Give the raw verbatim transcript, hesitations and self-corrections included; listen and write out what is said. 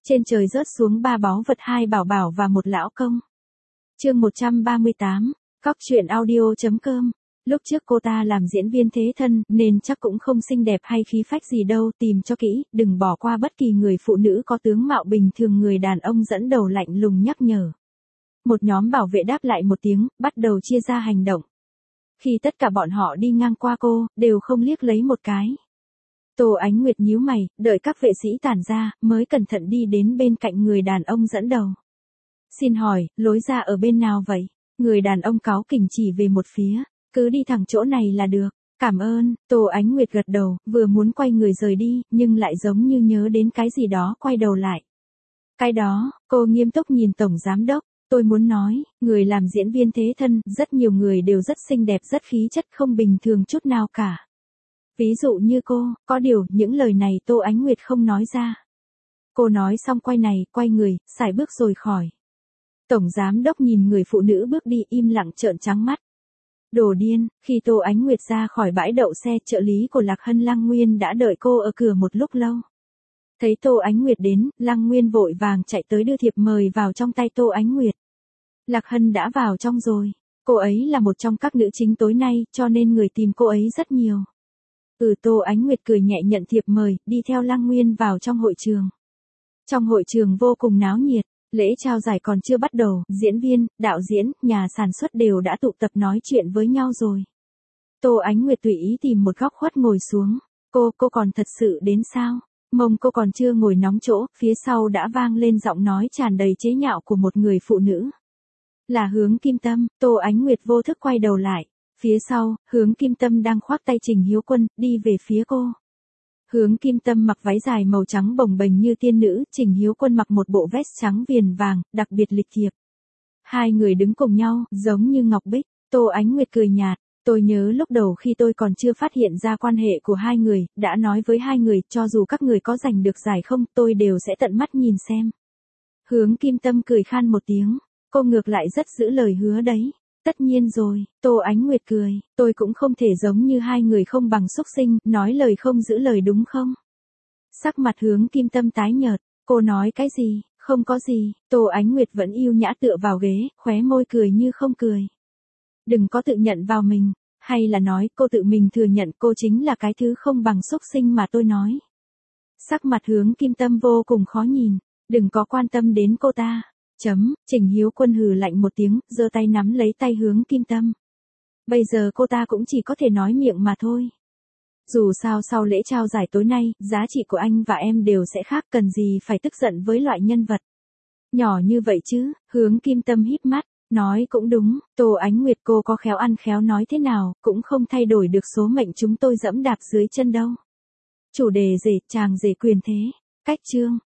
Trên trời rớt xuống ba báu vật, hai bảo bảo và một lão công. Chương một trăm ba mươi tám, Cóc truyện audio chấm com. Lúc trước cô ta làm diễn viên thế thân, nên chắc cũng không xinh đẹp hay khí phách gì đâu, tìm cho kỹ, đừng bỏ qua bất kỳ người phụ nữ có tướng mạo bình thường. Người đàn ông dẫn đầu lạnh lùng nhắc nhở. Một nhóm bảo vệ đáp lại một tiếng, bắt đầu chia ra hành động. Khi tất cả bọn họ đi ngang qua cô, đều không liếc lấy một cái. Tô Ánh Nguyệt nhíu mày, đợi các vệ sĩ tản ra, mới cẩn thận đi đến bên cạnh người đàn ông dẫn đầu. Xin hỏi, lối ra ở bên nào vậy? Người đàn ông cáu kỉnh chỉ về một phía, cứ đi thẳng chỗ này là được. Cảm ơn. Tô Ánh Nguyệt gật đầu, vừa muốn quay người rời đi, nhưng lại giống như nhớ đến cái gì đó, quay đầu lại. Cái đó, cô nghiêm túc nhìn tổng giám đốc. Tôi muốn nói, người làm diễn viên thế thân, rất nhiều người đều rất xinh đẹp, rất khí chất, không bình thường chút nào cả. Ví dụ như cô, có điều, những lời này Tô Ánh Nguyệt không nói ra. Cô nói xong quay này, quay người, sải bước rồi khỏi. Tổng giám đốc nhìn người phụ nữ bước đi, im lặng trợn trắng mắt. Đồ điên. Khi Tô Ánh Nguyệt ra khỏi bãi đậu xe, trợ lý của Lạc Hân Lăng Nguyên đã đợi cô ở cửa một lúc lâu. Thấy Tô Ánh Nguyệt đến, Lăng Nguyên vội vàng chạy tới đưa thiệp mời vào trong tay Tô Ánh Nguyệt. Lạc Hân đã vào trong rồi. Cô ấy là một trong các nữ chính tối nay, cho nên người tìm cô ấy rất nhiều. Ừ, Tô Ánh Nguyệt cười nhẹ nhận thiệp mời, đi theo Lăng Nguyên vào trong hội trường. Trong hội trường vô cùng náo nhiệt, lễ trao giải còn chưa bắt đầu, diễn viên, đạo diễn, nhà sản xuất đều đã tụ tập nói chuyện với nhau rồi. Tô Ánh Nguyệt tùy ý tìm một góc khuất ngồi xuống. Cô, cô còn thật sự đến sao? Mông cô còn chưa ngồi nóng chỗ, phía sau đã vang lên giọng nói tràn đầy chế nhạo của một người phụ nữ. Là Hướng Kim Tâm. Tô Ánh Nguyệt vô thức quay đầu lại. Phía sau, Hướng Kim Tâm đang khoác tay Trình Hiếu Quân, đi về phía cô. Hướng Kim Tâm mặc váy dài màu trắng bồng bềnh như tiên nữ, Trình Hiếu Quân mặc một bộ vest trắng viền vàng, đặc biệt lịch thiệp. Hai người đứng cùng nhau, giống như ngọc bích. Tô Ánh Nguyệt cười nhạt. Tôi nhớ lúc đầu khi tôi còn chưa phát hiện ra quan hệ của hai người, đã nói với hai người, cho dù các người có giành được giải không, tôi đều sẽ tận mắt nhìn xem. Hướng Kim Tâm cười khan một tiếng. Cô ngược lại rất giữ lời hứa đấy. Tất nhiên rồi. Tô Ánh Nguyệt cười. Tôi cũng không thể giống như hai người không bằng xúc sinh, nói lời không giữ lời đúng không? Sắc mặt Hướng Kim Tâm tái nhợt. Cô nói cái gì? Không có gì. Tô Ánh Nguyệt vẫn yêu nhã tựa vào ghế, khóe môi cười như không cười. Đừng có tự nhận vào mình. Hay là nói cô tự mình thừa nhận cô chính là cái thứ không bằng xúc sinh mà tôi nói. Sắc mặt Hướng Kim Tâm vô cùng khó nhìn. Đừng có quan tâm đến cô ta. Chấm. Trình Hiếu Quân hừ lạnh một tiếng, giơ tay nắm lấy tay Hướng Kim Tâm. Bây giờ cô ta cũng chỉ có thể nói miệng mà thôi. Dù sao sau lễ trao giải tối nay, giá trị của anh và em đều sẽ khác, cần gì phải tức giận với loại nhân vật nhỏ như vậy chứ. Hướng Kim Tâm híp mắt, nói cũng đúng. Tô Ánh Nguyệt, cô có khéo ăn khéo nói thế nào, cũng không thay đổi được số mệnh chúng tôi dẫm đạp dưới chân đâu. Chủ đề rể, chàng rể quyền thế. Cách chương.